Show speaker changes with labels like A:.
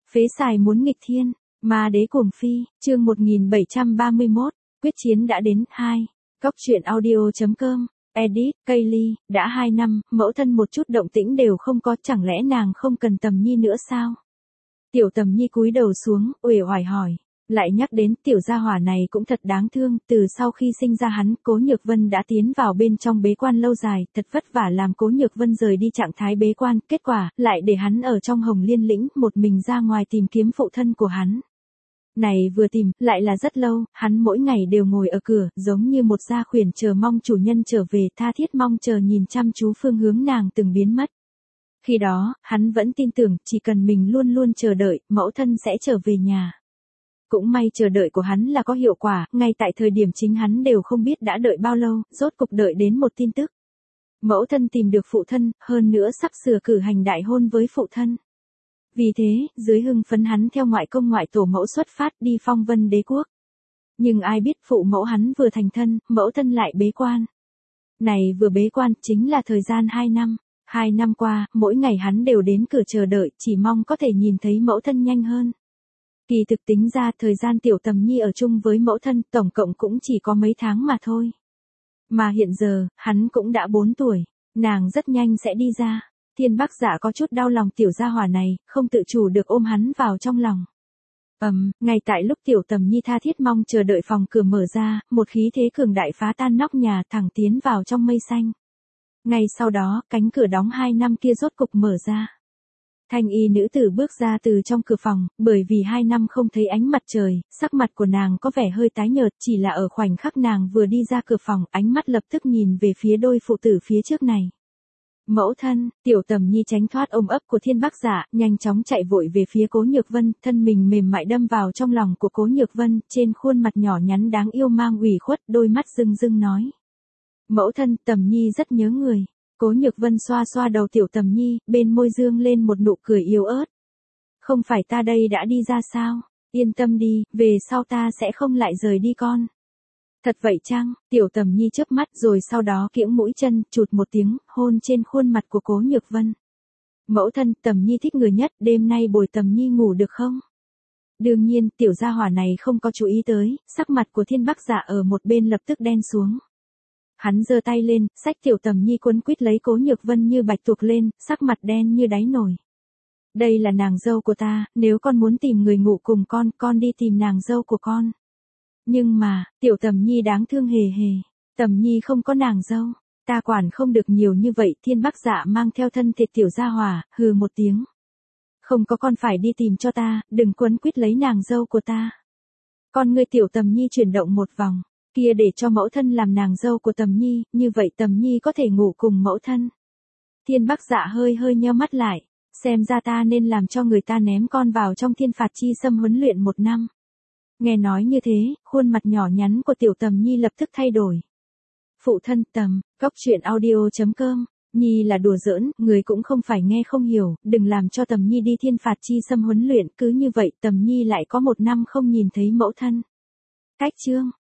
A: Phế xài muốn nghịch thiên, ma đế cuồng phi, chương 1731, quyết chiến đã đến, 2. Góc truyện audio.com, edit, Kaylee, đã 2 năm, mẫu thân một chút động tĩnh đều không có, chẳng lẽ nàng không cần Tầm Nhi nữa sao? Tiểu Tầm Nhi cúi đầu xuống, uể oải hỏi. Lại nhắc đến tiểu gia hỏa này cũng thật đáng thương, từ sau khi sinh ra hắn, Cố Nhược Vân đã tiến vào bên trong bế quan lâu dài, thật vất vả làm Cố Nhược Vân rời đi trạng thái bế quan, kết quả, lại để hắn ở trong Hồng Liên Lĩnh, một mình ra ngoài tìm kiếm phụ thân của hắn. Này vừa tìm, lại là rất lâu, hắn mỗi ngày đều ngồi ở cửa, giống như một gia khuyển chờ mong chủ nhân trở về, tha thiết mong chờ nhìn chăm chú phương hướng nàng từng biến mất. Khi đó, hắn vẫn tin tưởng, chỉ cần mình luôn luôn chờ đợi, mẫu thân sẽ trở về nhà. Cũng may chờ đợi của hắn là có hiệu quả, ngay tại thời điểm chính hắn đều không biết đã đợi bao lâu, rốt cục đợi đến một tin tức. Mẫu thân tìm được phụ thân, hơn nữa sắp sửa cử hành đại hôn với phụ thân. Vì thế, dưới hưng phấn hắn theo ngoại công ngoại tổ mẫu xuất phát đi Phong Vân Đế quốc. Nhưng ai biết phụ mẫu hắn vừa thành thân, mẫu thân lại bế quan. Này vừa bế quan chính là thời gian 2 năm. 2 năm qua, mỗi ngày hắn đều đến cửa chờ đợi, chỉ mong có thể nhìn thấy mẫu thân nhanh hơn. Kỳ thực tính ra thời gian tiểu Tầm Nhi ở chung với mẫu thân tổng cộng cũng chỉ có mấy tháng mà thôi. Mà hiện giờ, hắn cũng đã 4 tuổi, nàng rất nhanh sẽ đi ra. Thiên Bắc Dạ có chút đau lòng tiểu gia hỏa này, không tự chủ được ôm hắn vào trong lòng. Ngay tại lúc tiểu Tầm Nhi tha thiết mong chờ đợi phòng cửa mở ra, một khí thế cường đại phá tan nóc nhà thẳng tiến vào trong mây xanh. Ngay sau đó, cánh cửa đóng 2 năm kia rốt cục mở ra. Thanh y nữ tử bước ra từ trong cửa phòng, bởi vì 2 năm không thấy ánh mặt trời, sắc mặt của nàng có vẻ hơi tái nhợt, chỉ là ở khoảnh khắc nàng vừa đi ra cửa phòng, ánh mắt lập tức nhìn về phía đôi phụ tử phía trước này. Mẫu thân, tiểu Tầm Nhi tránh thoát ôm ấp của Thiên Bắc Dạ, nhanh chóng chạy vội về phía Cố Nhược Vân, thân mình mềm mại đâm vào trong lòng của Cố Nhược Vân, trên khuôn mặt nhỏ nhắn đáng yêu mang ủy khuất, đôi mắt rưng rưng nói. Mẫu thân, Tầm Nhi rất nhớ người. Cố Nhược Vân xoa xoa đầu tiểu Tầm Nhi, bên môi dương lên một nụ cười yếu ớt. Không phải ta đây đã đi ra sao? Yên tâm đi, về sau ta sẽ không lại rời đi con. Thật vậy chăng? Tiểu Tầm Nhi chớp mắt rồi sau đó kiễng mũi chân, chụt một tiếng, hôn trên khuôn mặt của Cố Nhược Vân. Mẫu thân, Tầm Nhi thích người nhất, đêm nay bồi Tầm Nhi ngủ được không? Đương nhiên, tiểu gia hỏa này không có chú ý tới, sắc mặt của Thiên Bắc Dạ ở một bên lập tức đen xuống. Hắn giơ tay lên, xách tiểu Tầm Nhi quấn quýt lấy Cố Nhược Vân như bạch tuộc lên, sắc mặt đen như đáy nồi. Đây là nàng dâu của ta, nếu con muốn tìm người ngủ cùng con đi tìm nàng dâu của con. Nhưng mà, tiểu Tầm Nhi đáng thương hề hề, Tầm Nhi không có nàng dâu, ta quản không được nhiều như vậy. Thiên Bắc Dạ mang theo thân thịt tiểu gia hỏa, hừ một tiếng. Không có con phải đi tìm cho ta, đừng quấn quýt lấy nàng dâu của ta. Con ngươi tiểu Tầm Nhi chuyển động một vòng. Kia để cho mẫu thân làm nàng dâu của Tầm Nhi, như vậy Tầm Nhi có thể ngủ cùng mẫu thân. Thiên Bắc Dạ hơi nheo mắt lại, xem ra ta nên làm cho người ta ném con vào trong Thiên Phạt Chi Sâm huấn luyện 1 năm. Nghe nói như thế, khuôn mặt nhỏ nhắn của tiểu Tầm Nhi lập tức thay đổi. Phụ thân góc truyện audio.com, Nhi là đùa giỡn, người cũng không phải nghe không hiểu, đừng làm cho Tầm Nhi đi Thiên Phạt Chi Sâm huấn luyện, cứ như vậy Tầm Nhi lại có 1 năm không nhìn thấy mẫu thân. Cách chương